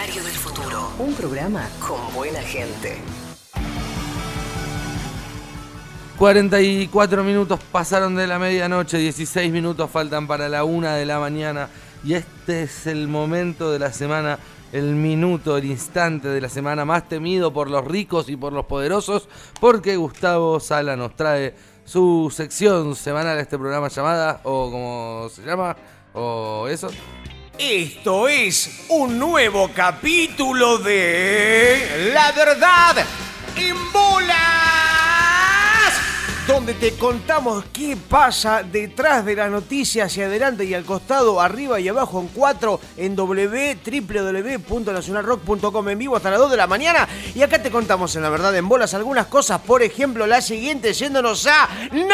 Diario del Futuro. Un programa con buena gente. 44 minutos pasaron de la medianoche, 16 minutos faltan para la 1 de la mañana y este es el momento de la semana, el minuto, el instante de la semana más temido por los ricos y por los poderosos, porque Gustavo Sala nos trae su sección semanal a este programa llamada, o como se llama, o eso. Esto es un nuevo capítulo de La Verdad en Bolas, donde te contamos qué pasa detrás de las noticias, hacia adelante y al costado, arriba y abajo en 4, en www.nacionalrock.com, en vivo hasta las 2 de la mañana. Y acá te contamos en La Verdad en Bolas algunas cosas, por ejemplo, la siguiente, yéndonos a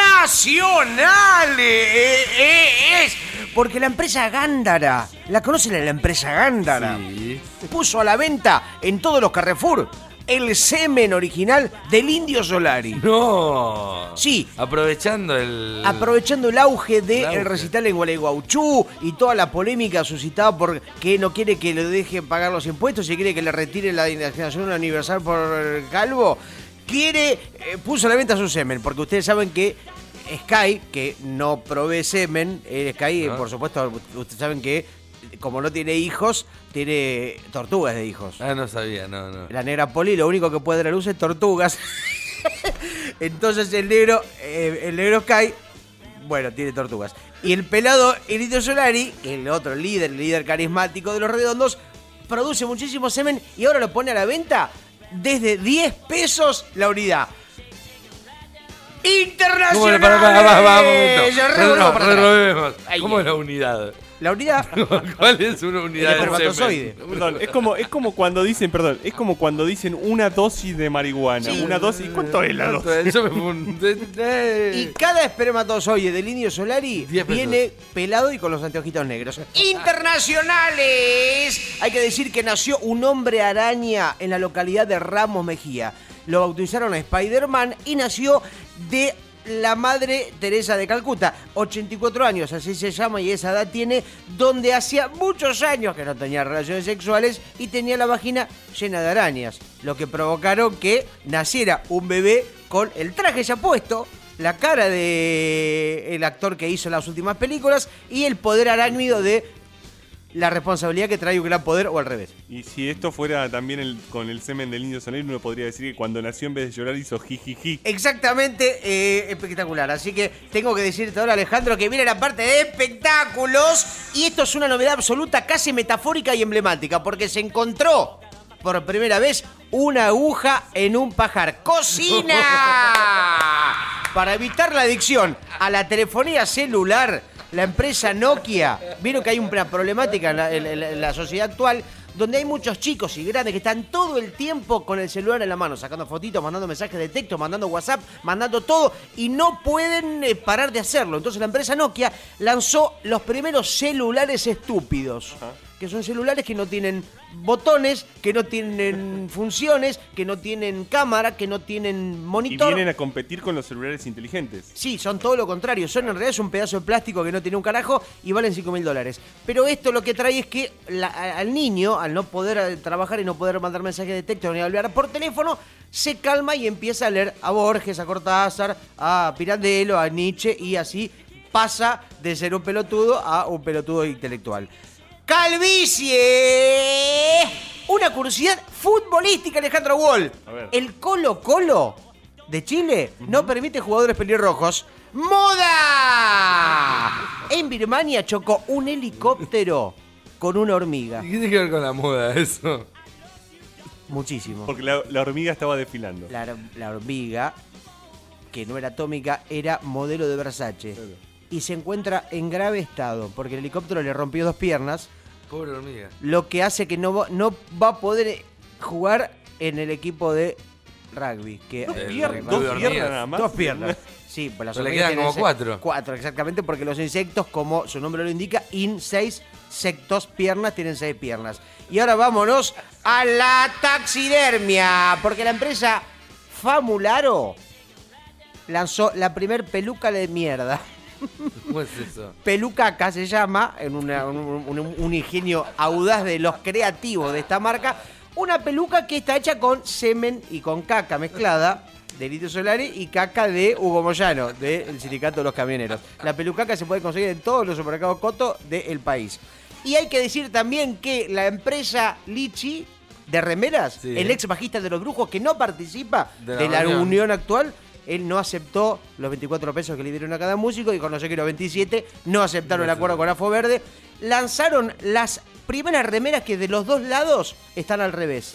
Nacionales. Porque la empresa Gándara, ¿la conocen la empresa Gándara? Sí. Puso a la venta en todos los Carrefour el semen original del Indio Solari. ¡No! Sí. Aprovechando el auge del recital en Gualeguaychú y toda la polémica suscitada porque no quiere que le dejen pagar los impuestos y quiere que le retiren la indignación universal por calvo, puso a la venta su semen, porque ustedes saben que Sky, que no provee semen, Sky, ¿no? Por supuesto, ustedes saben que como no tiene hijos, tiene tortugas de hijos. Ah, no sabía, no. La negra Poli lo único que puede dar a luz es tortugas. Entonces el negro Sky, bueno, tiene tortugas. Y el pelado, el Indio Solari, que es el otro líder carismático de los Redondos, produce muchísimo semen y ahora lo pone a la venta desde 10 pesos la unidad. Internacional. ¿Cómo es la unidad? La unidad. ¿Cuál es una unidad de espermatozoide? Perdón, es como cuando dicen una dosis de marihuana. Sí. Una dosis. ¿Cuánto es la dosis? Y cada espermatozoide del Indio Solari viene pelado y con los anteojitos negros. Internacionales. Hay que decir que nació un hombre araña en la localidad de Ramos Mejía. Lo bautizaron a Spider-Man y nació de la Madre Teresa de Calcuta, 84 años, así se llama y esa edad tiene, donde hacía muchos años que no tenía relaciones sexuales y tenía la vagina llena de arañas, lo que provocaron que naciera un bebé con el traje ya puesto, la cara de el actor que hizo las últimas películas y el poder arácnido de la responsabilidad que trae un gran poder, o al revés. Y si esto fuera también con el semen del Indio Solari, uno podría decir que cuando nació en vez de llorar hizo jijiji. Exactamente, espectacular. Así que tengo que decirte ahora, Alejandro, que viene la parte de espectáculos. Y esto es una novedad absoluta, casi metafórica y emblemática, porque se encontró por primera vez una aguja en un pajar. ¡Cocina! Para evitar la adicción a la telefonía celular, la empresa Nokia, vieron que hay una problemática en la sociedad actual, donde hay muchos chicos y grandes que están todo el tiempo con el celular en la mano, sacando fotitos, mandando mensajes de texto, mandando WhatsApp, mandando todo, y no pueden parar de hacerlo. Entonces la empresa Nokia lanzó los primeros celulares estúpidos. Ajá. Que son celulares que no tienen botones, que no tienen funciones, que no tienen cámara, que no tienen monitor. Y vienen a competir con los celulares inteligentes. Sí, son todo lo contrario. Son en realidad es un pedazo de plástico que no tiene un carajo y valen $5.000. Pero esto lo que trae es que al niño, al no poder trabajar y no poder mandar mensajes de texto ni hablar por teléfono, se calma y empieza a leer a Borges, a Cortázar, a Pirandello, a Nietzsche, y así pasa de ser un pelotudo a un pelotudo intelectual. ¡Calvicie! Una curiosidad futbolística, Alejandro Wall. El Colo-Colo de Chile no permite jugadores pelirrojos. ¡Moda! En Birmania chocó un helicóptero con una hormiga. ¿Qué tiene que ver con la moda eso? Muchísimo. Porque la hormiga estaba desfilando. La hormiga, que no era atómica, era modelo de Versace. Claro. Y se encuentra en grave estado, porque el helicóptero le rompió 2 piernas. Pobre hormiga. Lo que hace que no va a poder jugar en el equipo de rugby. Que ¿Dos piernas nada más? 2 piernas. Sí, pues las le quedan como 4. 4, exactamente, porque los insectos, como su nombre lo indica, 6 sectos piernas, tienen 6 piernas. Y ahora vámonos a la taxidermia, porque la empresa Famularo lanzó la primer peluca de mierda. ¿Cómo es eso? Pelucaca se llama, en un ingenio audaz de los creativos de esta marca, una peluca que está hecha con semen y con caca mezclada de Lito Solari y caca de Hugo Moyano, del Sindicato de los Camioneros. La pelucaca se puede conseguir en todos los supermercados Coto del país. Y hay que decir también que la empresa Lichi de remeras, sí, el ex bajista de Los Brujos, que no participa de la reunión unión actual, él no aceptó los 24 pesos que le dieron a cada músico y con los quiero 27 no aceptaron el acuerdo con Afo Verde. Lanzaron las primeras remeras que de los dos lados están al revés.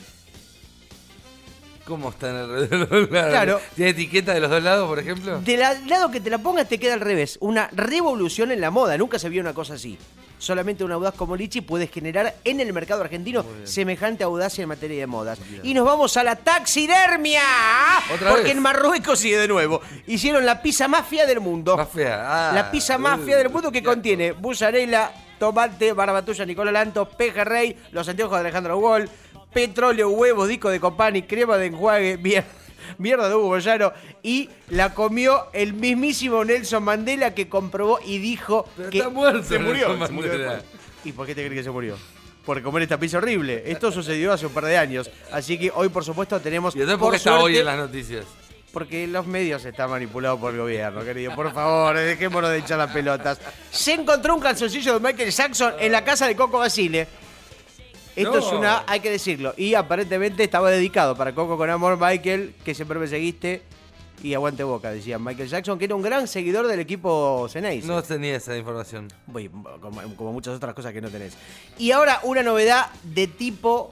¿Cómo está en el de los dos lados? Claro. ¿Tiene etiqueta de los dos lados, por ejemplo? Del lado que te la pongas te queda al revés. Una revolución en la moda. Nunca se vio una cosa así. Solamente un audaz como Lichi puede generar en el mercado argentino semejante audacia en materia de modas. Bien. Y nos vamos a la taxidermia. ¿Otra Porque vez? en Marruecos sigue de nuevo. Hicieron la pizza más fea del mundo. Más fea. La pizza más fea del mundo que contiene mozzarella, tomate, barbatalla Nicola Lanto, pejerrey, los anteojos de Alejandro Wall, petróleo, huevos, disco de Copani, crema de enjuague, mierda de Hugo Moyano, y la comió el mismísimo Nelson Mandela, que comprobó y dijo Pero que está muerto se murió. Nelson Se murió Mandela. después. ¿Y por qué te crees que se murió? Por comer esta pizza horrible. Esto sucedió hace un par de años. Así que hoy, por supuesto, tenemos. ¿Y entonces por qué está hoy en las noticias? Porque los medios están manipulados por el gobierno, querido. Por favor, dejémonos de echar las pelotas. Se encontró un calzoncillo de Michael Jackson en la casa de Coco Basile. Esto No. es una, hay que decirlo. Y aparentemente estaba dedicado para Coco con amor, Michael, que siempre me seguiste. Y aguante boca, decía Michael Jackson, que era un gran seguidor del equipo Ceneice. No tenía esa información. Voy, como muchas otras cosas que no tenés. Y ahora una novedad de tipo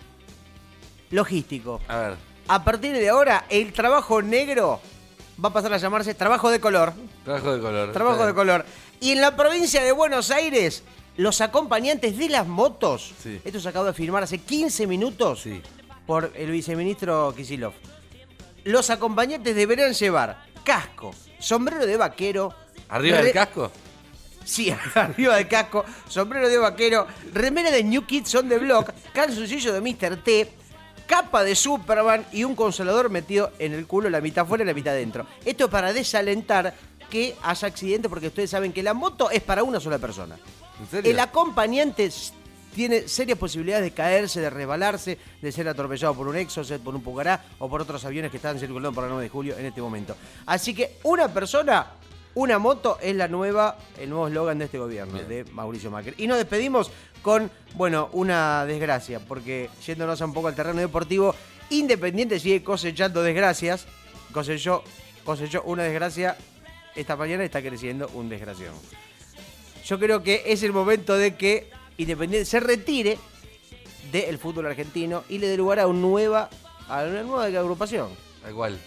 logístico. A ver. A partir de ahora, el trabajo negro va a pasar a llamarse trabajo de color. Trabajo de color. Trabajo Está de bien. color. Y en la provincia de Buenos Aires, los acompañantes de las motos, Sí. esto se acaba de firmar hace 15 minutos Sí. por el viceministro Kicillof. Los acompañantes deberán llevar casco, sombrero de vaquero. ¿Arriba del casco? Sí, arriba del casco, sombrero de vaquero, remera de New Kids on the Block, calzoncillo de Mr. T, capa de Superman y un consolador metido en el culo, la mitad fuera y la mitad dentro. Esto es para desalentar que haya accidente, porque ustedes saben que la moto es para una sola persona. ¿En serio? El acompañante tiene serias posibilidades de caerse, de resbalarse, de ser atropellado por un Exocet, por un Pucará o por otros aviones que están circulando por la 9 de julio en este momento. Así que una persona, una moto es el nuevo eslogan de este gobierno, Bien. de Mauricio Macri. Y nos despedimos con, bueno, una desgracia, porque yéndonos un poco al terreno deportivo, Independiente sigue cosechando desgracias, cosechó una desgracia esta mañana y está creciendo un desgraciado. Yo creo que es el momento de que Independiente se retire del fútbol argentino y le dé lugar a una nueva agrupación. ¿A cuál?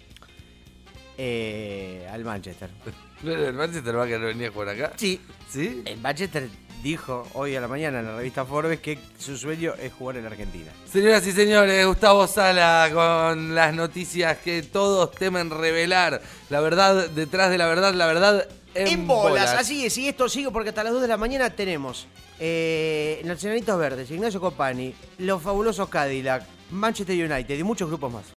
Al Manchester. ¿El Manchester va a querer venir a jugar acá? Sí, ¿Sí? el Manchester dijo hoy a la mañana en la revista Forbes que su sueño es jugar en la Argentina. Señoras y señores, Gustavo Sala con las noticias que todos temen revelar. La verdad detrás de la verdad en bolas. Así es, y esto sigue porque hasta las 2 de la mañana tenemos Nacionalitos Verdes, Ignacio Copani, los fabulosos Cadillac, Manchester United y muchos grupos más.